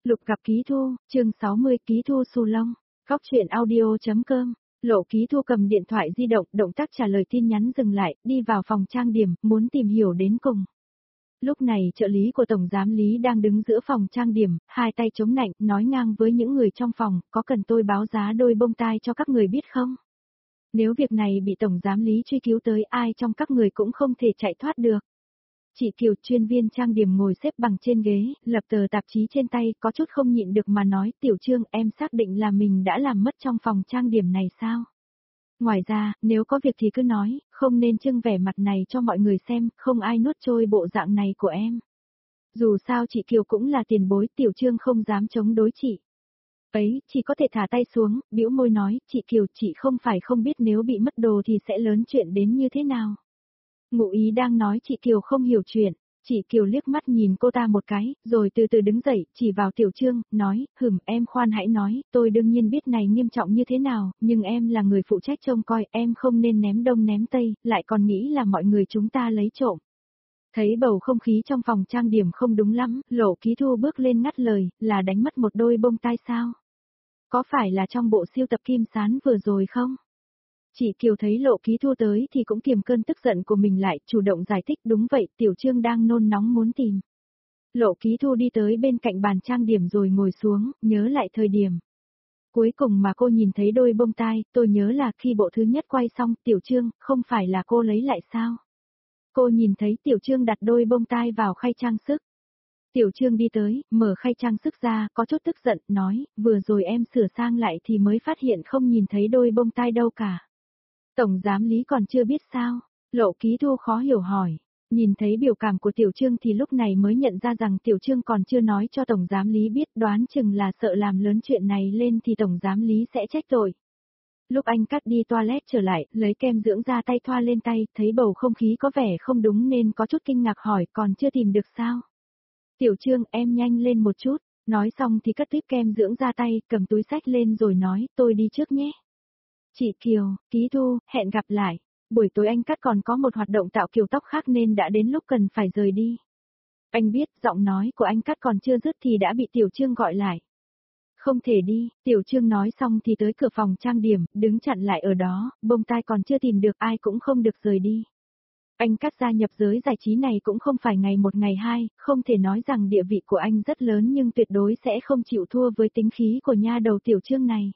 Lục gặp Ký Thu, chương 60 Ký Thu xù lông, góc chuyện audio.com. Lộ Ký Thu cầm điện thoại di động, động tác trả lời tin nhắn dừng lại, đi vào phòng trang điểm, muốn tìm hiểu đến cùng. Lúc này trợ lý của Tổng Giám lý đang đứng giữa phòng trang điểm, hai tay chống nạnh, nói ngang với những người trong phòng, có cần tôi báo giá đôi bông tai cho các người biết không? Nếu việc này bị Tổng Giám lý truy cứu tới ai trong các người cũng không thể chạy thoát được. Chị Kiều, chuyên viên trang điểm ngồi xếp bằng trên ghế, lập tờ tạp chí trên tay, có chút không nhịn được mà nói, Tiểu Trương, em xác định là mình đã làm mất trong phòng trang điểm này sao? Ngoài ra, nếu có việc thì cứ nói, không nên trưng vẻ mặt này cho mọi người xem, không ai nuốt trôi bộ dạng này của em. Dù sao chị Kiều cũng là tiền bối, Tiểu Trương không dám chống đối chị. Ấy, chỉ có thể thả tay xuống, bĩu môi nói, chị Kiều, chị không phải không biết nếu bị mất đồ thì sẽ lớn chuyện đến như thế nào. Ngụ ý đang nói chị Kiều không hiểu chuyện, chị Kiều liếc mắt nhìn cô ta một cái, rồi từ từ đứng dậy, chỉ vào Tiểu Trương, nói, em khoan hãy nói, tôi đương nhiên biết này nghiêm trọng như thế nào, nhưng em là người phụ trách trông coi, em không nên ném đông ném tây, lại còn nghĩ là mọi người chúng ta lấy trộm. Thấy bầu không khí trong phòng trang điểm không đúng lắm, Lộ Ký Thu bước lên ngắt lời, là đánh mất một đôi bông tai sao? Có phải là trong bộ siêu tập Kim Sán vừa rồi không? Chị Kiều thấy Lộ Ký Thu tới thì cũng kiềm cơn tức giận của mình lại, chủ động giải thích, đúng vậy, Tiểu Trương đang nôn nóng muốn tìm. Lộ Ký Thu đi tới bên cạnh bàn trang điểm rồi ngồi xuống, nhớ lại thời điểm. Cuối cùng mà cô nhìn thấy đôi bông tai, tôi nhớ là khi bộ thứ nhất quay xong, Tiểu Trương, không phải là cô lấy lại sao? Cô nhìn thấy Tiểu Trương đặt đôi bông tai vào khay trang sức. Tiểu Trương đi tới, mở khay trang sức ra, có chút tức giận, nói, vừa rồi em sửa sang lại thì mới phát hiện không nhìn thấy đôi bông tai đâu cả. Tổng Giám lý còn chưa biết sao? Lộ Ký Thu khó hiểu hỏi. Nhìn thấy biểu cảm của Tiểu Trương thì lúc này mới nhận ra rằng Tiểu Trương còn chưa nói cho Tổng Giám lý biết, đoán chừng là sợ làm lớn chuyện này lên thì Tổng Giám lý sẽ trách tội. Lúc anh cắt đi toilet trở lại, lấy kem dưỡng da tay thoa lên tay, thấy bầu không khí có vẻ không đúng nên có chút kinh ngạc hỏi, còn chưa tìm được sao? Tiểu Trương, em nhanh lên một chút. Nói xong thì cất tiếp kem dưỡng da tay, cầm túi xách lên rồi nói, tôi đi trước nhé. Chị Kiều, Ký Thu, hẹn gặp lại. Buổi tối anh cắt còn có một hoạt động tạo kiểu tóc khác nên đã đến lúc cần phải rời đi. Anh biết, giọng nói của anh cắt còn chưa dứt thì đã bị Tiểu Trương gọi lại. Không thể đi, Tiểu Trương nói xong thì tới cửa phòng trang điểm, đứng chặn lại ở đó, bông tai còn chưa tìm được, ai cũng không được rời đi. Anh cắt gia nhập giới giải trí này cũng không phải ngày một ngày hai, không thể nói rằng địa vị của anh rất lớn nhưng tuyệt đối sẽ không chịu thua với tính khí của nha đầu Tiểu Trương này.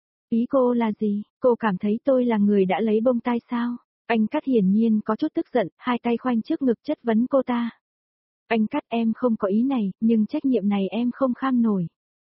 Ý cô là gì? Cô cảm thấy tôi là người đã lấy bông tai sao? Anh cắt hiển nhiên có chút tức giận, hai tay khoanh trước ngực chất vấn cô ta. Anh cắt, em không có ý này, nhưng trách nhiệm này em không kham nổi.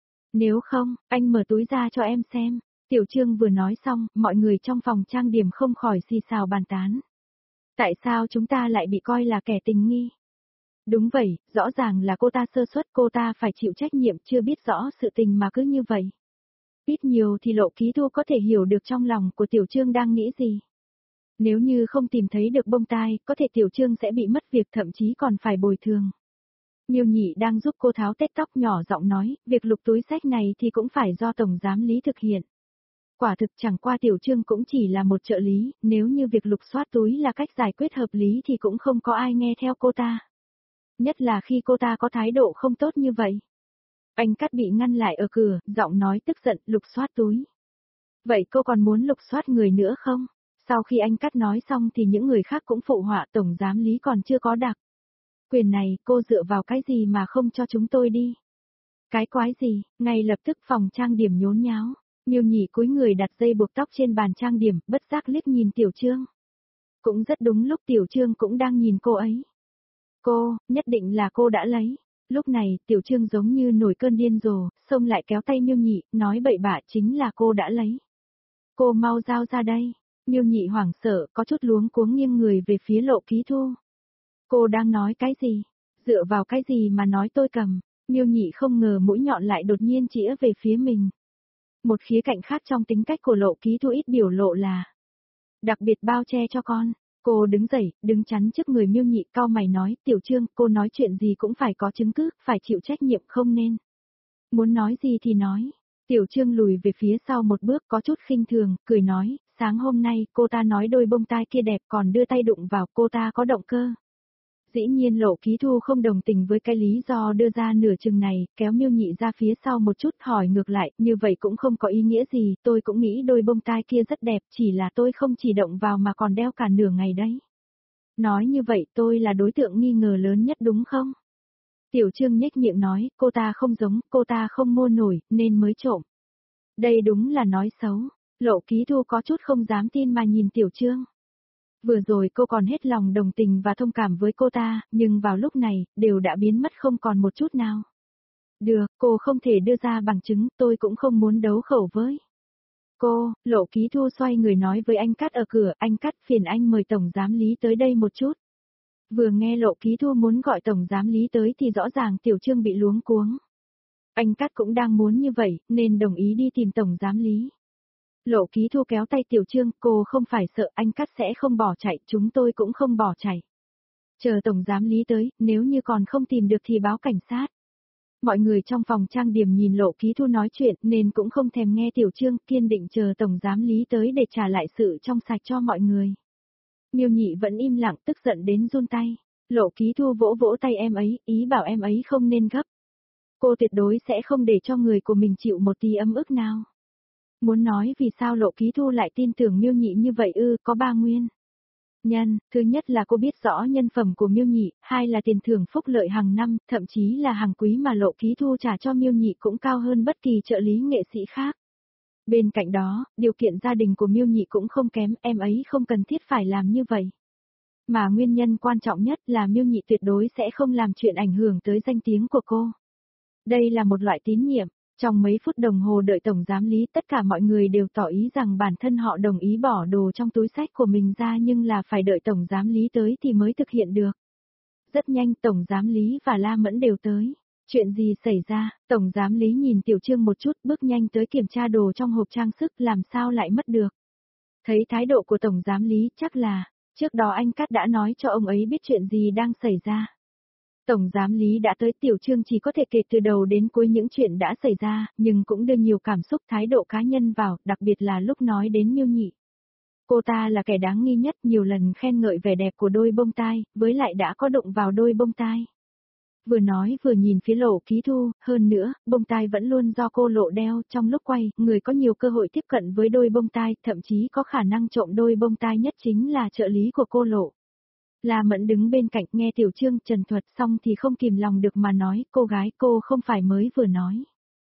Nếu không, anh mở túi ra cho em xem. Tiểu Trương vừa nói xong, mọi người trong phòng trang điểm không khỏi xì xào bàn tán. Tại sao chúng ta lại bị coi là kẻ tình nghi? Đúng vậy, rõ ràng là cô ta sơ suất, cô ta phải chịu trách nhiệm, chưa biết rõ sự tình mà cứ như vậy. Ít nhiều thì Lộ Ký Thu có thể hiểu được trong lòng của Tiểu Trương đang nghĩ gì. Nếu như không tìm thấy được bông tai, có thể Tiểu Trương sẽ bị mất việc, thậm chí còn phải bồi thường. Miêu Nhị đang giúp cô tháo tết tóc, nhỏ giọng nói, việc lục túi xách này thì cũng phải do Tổng Giám lý thực hiện. Quả thực chẳng qua Tiểu Trương cũng chỉ là một trợ lý, nếu như việc lục soát túi là cách giải quyết hợp lý thì cũng không có ai nghe theo cô ta. Nhất là khi cô ta có thái độ không tốt như vậy. Anh cắt bị ngăn lại ở cửa, giọng nói tức giận, lục soát túi. Vậy cô còn muốn lục soát người nữa không? Sau khi anh cắt nói xong thì những người khác cũng phụ họa, Tổng Giám lý còn chưa có đặc quyền này, cô dựa vào cái gì mà không cho chúng tôi đi? Cái quái gì? Ngay lập tức phòng trang điểm nhốn nháo. Miêu Nhị cúi người đặt dây buộc tóc trên bàn trang điểm, bất giác liếc nhìn Tiểu Trương. Cũng rất đúng lúc Tiểu Trương cũng đang nhìn cô ấy. Cô, nhất định là cô đã lấy. Lúc này, Tiểu Trương giống như nổi cơn điên rồ, xông lại kéo tay Miêu Nhị, nói bậy bạ, chính là cô đã lấy. Cô mau giao ra đây. Miêu Nhị hoảng sợ, có chút luống cuống nghiêng người về phía Lộ Ký Thu. Cô đang nói cái gì? Dựa vào cái gì mà nói tôi cầm? Miêu Nhị không ngờ mũi nhọn lại đột nhiên chĩa về phía mình. Một khía cạnh khác trong tính cách của Lộ Ký Thu ít biểu lộ là đặc biệt bao che cho con. Cô đứng dậy, đứng chắn trước người Miêu Nhị, cau mày nói, Tiểu Trương, cô nói chuyện gì cũng phải có chứng cứ, phải chịu trách nhiệm, không nên. Muốn nói gì thì nói. Tiểu Trương lùi về phía sau một bước, có chút khinh thường, cười nói, sáng hôm nay cô ta nói đôi bông tai kia đẹp, còn đưa tay đụng vào, cô ta có động cơ Dĩ nhiên Lộ Ký Thu không đồng tình với cái lý do đưa ra nửa chừng này, kéo Miêu Nhị ra phía sau một chút hỏi ngược lại, như vậy cũng không có ý nghĩa gì, tôi cũng nghĩ đôi bông tai kia rất đẹp, chỉ là tôi không chỉ động vào mà còn đeo cả nửa ngày đấy. Nói như vậy tôi là đối tượng nghi ngờ lớn nhất đúng không? Tiểu Trương nhếch miệng nói, cô ta không giống, cô ta không mua nổi, nên mới trộm. Đây đúng là nói xấu. Lộ Ký Thu có chút không dám tin mà nhìn Tiểu Trương. Vừa rồi cô còn hết lòng đồng tình và thông cảm với cô ta, nhưng vào lúc này, đều đã biến mất không còn một chút nào. Được, cô không thể đưa ra bằng chứng, tôi cũng không muốn đấu khẩu với. Cô, Lộ Ký Thu xoay người nói với anh Cát ở cửa, anh Cát phiền anh mời Tổng Giám Lý tới đây một chút. Vừa nghe Lộ Ký Thu muốn gọi Tổng Giám Lý tới thì rõ ràng Tiểu Trương bị luống cuống. Anh Cát cũng đang muốn như vậy, nên đồng ý đi tìm Tổng Giám Lý. Lộ Ký Thu kéo tay Tiểu Trương, cô không phải sợ anh Cát sẽ không bỏ chạy, chúng tôi cũng không bỏ chạy. Chờ Tổng Giám Lý tới, nếu như còn không tìm được thì báo cảnh sát. Mọi người trong phòng trang điểm nhìn Lộ Ký Thu nói chuyện nên cũng không thèm nghe Tiểu Trương, kiên định chờ Tổng Giám Lý tới để trả lại sự trong sạch cho mọi người. Miêu Nhị vẫn im lặng tức giận đến run tay. Lộ Ký Thu vỗ vỗ tay em ấy, ý bảo em ấy không nên gấp. Cô tuyệt đối sẽ không để cho người của mình chịu một tí ấm ức nào. Muốn nói vì sao Lộ Ký Thu lại tin tưởng Miêu Nhị như vậy có ba nguyên. Nhân, thứ nhất là cô biết rõ nhân phẩm của Miêu Nhị, hai là tiền thưởng phúc lợi hàng năm, thậm chí là hàng quý mà Lộ Ký Thu trả cho Miêu Nhị cũng cao hơn bất kỳ trợ lý nghệ sĩ khác. Bên cạnh đó, điều kiện gia đình của Miêu Nhị cũng không kém, em ấy không cần thiết phải làm như vậy. Mà nguyên nhân quan trọng nhất là Miêu Nhị tuyệt đối sẽ không làm chuyện ảnh hưởng tới danh tiếng của cô. Đây là một loại tín nhiệm. Trong mấy phút đồng hồ đợi Tổng Giám Lý tất cả mọi người đều tỏ ý rằng bản thân họ đồng ý bỏ đồ trong túi xách của mình ra nhưng là phải đợi Tổng Giám Lý tới thì mới thực hiện được. Rất nhanh Tổng Giám Lý và La Mẫn đều tới. Chuyện gì xảy ra, Tổng Giám Lý nhìn Tiểu Trương một chút bước nhanh tới kiểm tra đồ trong hộp trang sức làm sao lại mất được. Thấy thái độ của Tổng Giám Lý chắc là, trước đó anh Cát đã nói cho ông ấy biết chuyện gì đang xảy ra. Tổng Giám Lý đã tới Tiểu Trương chỉ có thể kể từ đầu đến cuối những chuyện đã xảy ra, nhưng cũng đưa nhiều cảm xúc thái độ cá nhân vào, đặc biệt là lúc nói đến Miêu Nhị. Cô ta là kẻ đáng nghi nhất nhiều lần khen ngợi vẻ đẹp của đôi bông tai, với lại đã có đụng vào đôi bông tai. Vừa nói vừa nhìn phía Lộ Ký Thu, hơn nữa, bông tai vẫn luôn do cô Lộ đeo, trong lúc quay, người có nhiều cơ hội tiếp cận với đôi bông tai, thậm chí có khả năng trộm đôi bông tai nhất chính là trợ lý của cô Lộ. La Mẫn đứng bên cạnh nghe Tiểu Trương trần thuật xong thì không kìm lòng được mà nói, cô gái cô không phải mới vừa nói.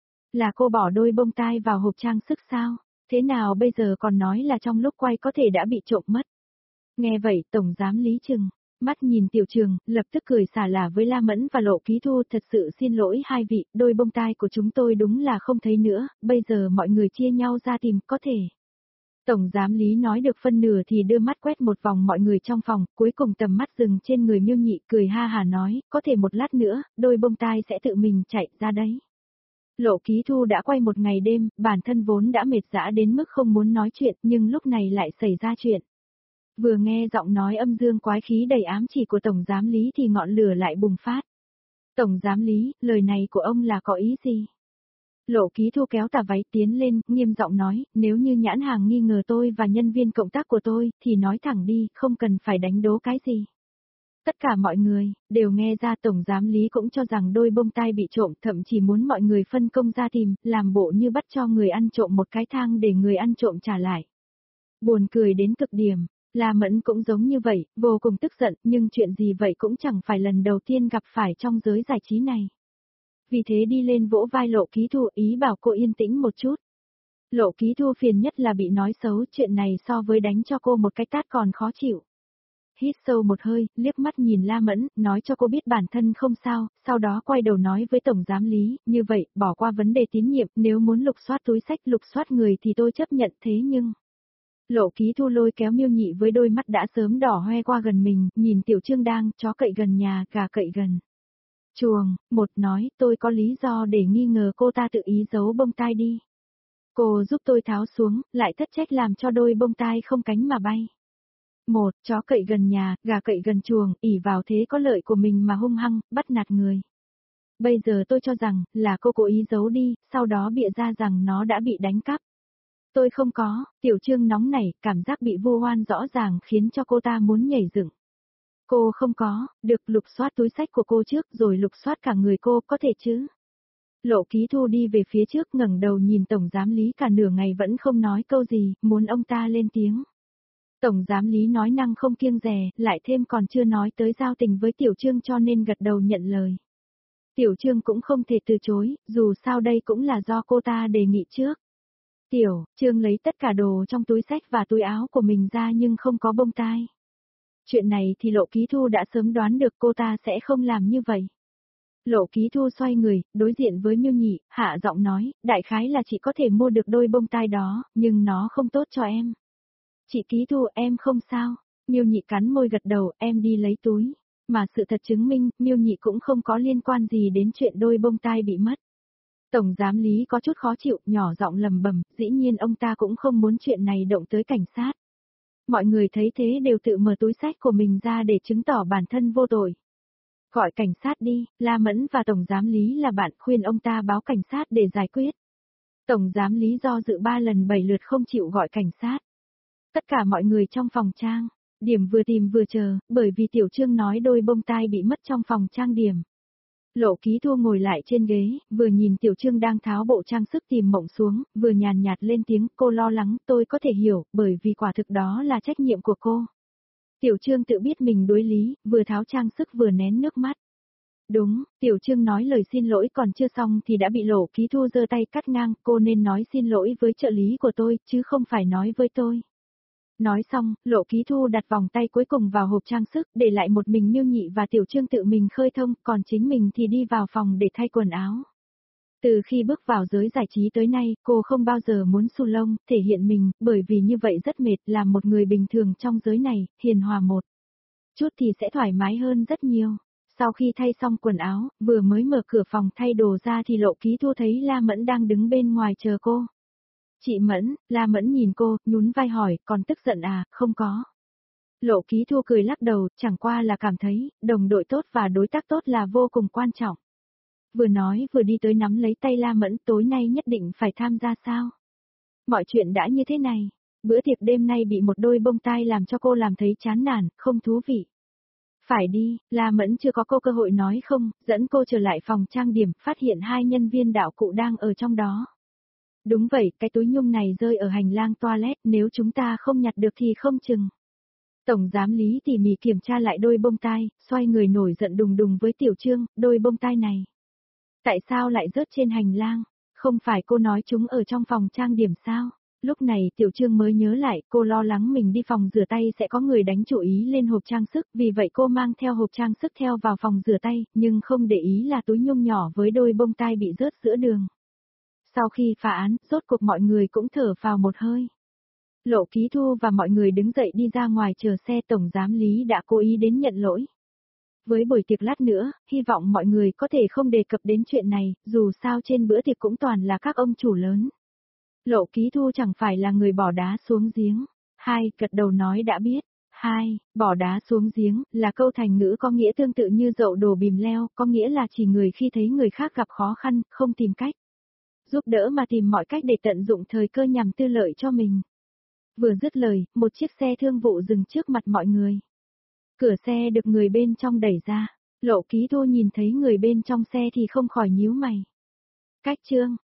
Là cô bỏ đôi bông tai vào hộp trang sức sao? Thế nào bây giờ còn nói là trong lúc quay có thể đã bị trộm mất? Nghe vậy Tổng Giám Lý chừng mắt nhìn Tiểu Trường, lập tức cười xả lả với La Mẫn và Lộ Ký Thu, thật sự xin lỗi hai vị, đôi bông tai của chúng tôi đúng là không thấy nữa, bây giờ mọi người chia nhau ra tìm, có thể. Tổng Giám Lý nói được phân nửa thì đưa mắt quét một vòng mọi người trong phòng, cuối cùng tầm mắt dừng trên người Miêu Nhị, cười ha hà nói, có thể một lát nữa, đôi bông tai sẽ tự mình chạy ra đấy. Lộ Ký Thu đã quay một ngày đêm, bản thân vốn đã mệt dã đến mức không muốn nói chuyện, nhưng lúc này lại xảy ra chuyện. Vừa nghe giọng nói âm dương quái khí đầy ám chỉ của Tổng Giám Lý thì ngọn lửa lại bùng phát. Tổng Giám Lý, lời này của ông là có ý gì? Lộ Ký Thu kéo tà váy tiến lên, nghiêm giọng nói, nếu như nhãn hàng nghi ngờ tôi và nhân viên cộng tác của tôi, thì nói thẳng đi, không cần phải đánh đố cái gì. Tất cả mọi người, đều nghe ra Tổng Giám Lý cũng cho rằng đôi bông tai bị trộm, thậm chí muốn mọi người phân công ra tìm, làm bộ như bắt cho người ăn trộm một cái thang để người ăn trộm trả lại. Buồn cười đến cực điểm, La Mẫn cũng giống như vậy, vô cùng tức giận, nhưng chuyện gì vậy cũng chẳng phải lần đầu tiên gặp phải trong giới giải trí này. Vì thế đi lên vỗ vai Lộ Ký Thu ý bảo cô yên tĩnh một chút. Lộ Ký Thu phiền nhất là bị nói xấu, chuyện này so với đánh cho cô một cái tát còn khó chịu. Hít sâu một hơi, liếc mắt nhìn La Mẫn, nói cho cô biết bản thân không sao, sau đó quay đầu nói với Tổng Giám Lý, như vậy, bỏ qua vấn đề tín nhiệm, nếu muốn lục soát túi xách lục soát người thì tôi chấp nhận thế nhưng... Lộ Ký Thu lôi kéo Miêu Nhị với đôi mắt đã sớm đỏ hoe qua gần mình, nhìn Tiểu Trương đang, chó cậy gần nhà, gà cậy gần chuồng, một nói, tôi có lý do để nghi ngờ cô ta tự ý giấu bông tai đi. Cô giúp tôi tháo xuống, lại thất trách làm cho đôi bông tai không cánh mà bay. Một, chó cậy gần nhà, gà cậy gần chuồng, ỷ vào thế có lợi của mình mà hung hăng, bắt nạt người. Bây giờ tôi cho rằng, là cô cố ý giấu đi, sau đó bịa ra rằng nó đã bị đánh cắp. Tôi không có, Tiểu Trương nóng nảy, cảm giác bị vu oan rõ ràng khiến cho cô ta muốn nhảy dựng. Cô không có, được lục soát túi xách của cô trước rồi lục soát cả người cô, có thể chứ? Lộ Ký Thu đi về phía trước ngẩng đầu nhìn Tổng Giám Lý cả nửa ngày vẫn không nói câu gì, muốn ông ta lên tiếng. Tổng Giám Lý nói năng không kiêng dè, lại thêm còn chưa nói tới giao tình với Tiểu Trương cho nên gật đầu nhận lời. Tiểu Trương cũng không thể từ chối, dù sao đây cũng là do cô ta đề nghị trước. Tiểu Trương lấy tất cả đồ trong túi xách và túi áo của mình ra nhưng không có bông tai. Chuyện này thì Lộ Ký Thu đã sớm đoán được cô ta sẽ không làm như vậy. Lộ Ký Thu xoay người, đối diện với Miêu Nhị, hạ giọng nói, đại khái là chị có thể mua được đôi bông tai đó, nhưng nó không tốt cho em. Chị Ký Thu em không sao. Miêu Nhị cắn môi gật đầu, em đi lấy túi. Mà sự thật chứng minh, Miêu Nhị cũng không có liên quan gì đến chuyện đôi bông tai bị mất. Tổng Giám Lý có chút khó chịu, nhỏ giọng lầm bầm, dĩ nhiên ông ta cũng không muốn chuyện này động tới cảnh sát. Mọi người thấy thế đều tự mở túi xách của mình ra để chứng tỏ bản thân vô tội. Gọi cảnh sát đi, La Mẫn và Tổng Giám Lý là bạn, khuyên ông ta báo cảnh sát để giải quyết. Tổng Giám Lý do dự 3 lần 7 lượt không chịu gọi cảnh sát. Tất cả mọi người trong phòng trang, điểm vừa tìm vừa chờ, bởi vì Tiểu Trương nói đôi bông tai bị mất trong phòng trang điểm. Lộ Ký Thu ngồi lại trên ghế, vừa nhìn Tiểu Trương đang tháo bộ trang sức tìm mộng xuống, vừa nhàn nhạt lên tiếng, cô lo lắng, tôi có thể hiểu, bởi vì quả thực đó là trách nhiệm của cô. Tiểu Trương tự biết mình đối lý, vừa tháo trang sức vừa nén nước mắt. Đúng, Tiểu Trương nói lời xin lỗi còn chưa xong thì đã bị Lộ Ký Thu giơ tay cắt ngang, cô nên nói xin lỗi với trợ lý của tôi, chứ không phải nói với tôi. Nói xong, Lộ Ký Thu đặt vòng tay cuối cùng vào hộp trang sức, để lại một mình Miêu Nhị và Tiểu Trương tự mình khơi thông, còn chính mình thì đi vào phòng để thay quần áo. Từ khi bước vào giới giải trí tới nay, cô không bao giờ muốn xù lông, thể hiện mình, bởi vì như vậy rất mệt, làm một người bình thường trong giới này, hiền hòa một chút thì sẽ thoải mái hơn rất nhiều. Sau khi thay xong quần áo, vừa mới mở cửa phòng thay đồ ra thì Lộ Ký Thu thấy La Mẫn đang đứng bên ngoài chờ cô. Chị Mẫn, La Mẫn nhìn cô, nhún vai hỏi, còn tức giận à, không có. Lộ Ký Thu cười lắc đầu, chẳng qua là cảm thấy, đồng đội tốt và đối tác tốt là vô cùng quan trọng. Vừa nói vừa đi tới nắm lấy tay La Mẫn, tối nay nhất định phải tham gia sao? Mọi chuyện đã như thế này, bữa tiệc đêm nay bị một đôi bông tai làm cho cô làm thấy chán nản, không thú vị. Phải đi, La Mẫn chưa có cô cơ hội nói không, dẫn cô trở lại phòng trang điểm, phát hiện 2 nhân viên đạo cụ đang ở trong đó. Đúng vậy, cái túi nhung này rơi ở hành lang toilet, nếu chúng ta không nhặt được thì không chừng. Tổng Giám Lý tỉ mỉ kiểm tra lại đôi bông tai, xoay người nổi giận đùng đùng với Tiểu Trương, đôi bông tai này. Tại sao lại rớt trên hành lang? Không phải cô nói chúng ở trong phòng trang điểm sao? Lúc này Tiểu Trương mới nhớ lại, cô lo lắng mình đi phòng rửa tay sẽ có người đánh chủ ý lên hộp trang sức, vì vậy cô mang theo hộp trang sức theo vào phòng rửa tay, nhưng không để ý là túi nhung nhỏ với đôi bông tai bị rớt giữa đường. Sau khi phá án, rốt cuộc mọi người cũng thở phào một hơi. Lộ Ký Thu và mọi người đứng dậy đi ra ngoài chờ xe. Tổng Giám Lý đã cố ý đến nhận lỗi. Với buổi tiệc lát nữa, hy vọng mọi người có thể không đề cập đến chuyện này, dù sao trên bữa tiệc cũng toàn là các ông chủ lớn. Lộ Ký Thu chẳng phải là người bỏ đá xuống giếng. Hai, gật đầu nói đã biết. Hai, bỏ đá xuống giếng, là câu thành ngữ có nghĩa tương tự như dậu đổ bìm leo, có nghĩa là chỉ người khi thấy người khác gặp khó khăn, không tìm cách giúp đỡ mà tìm mọi cách để tận dụng thời cơ nhằm tư lợi cho mình. Vừa dứt lời, một chiếc xe thương vụ dừng trước mặt mọi người. Cửa xe được người bên trong đẩy ra. Lộ Ký Thu nhìn thấy người bên trong xe thì không khỏi nhíu mày. Cách Trương,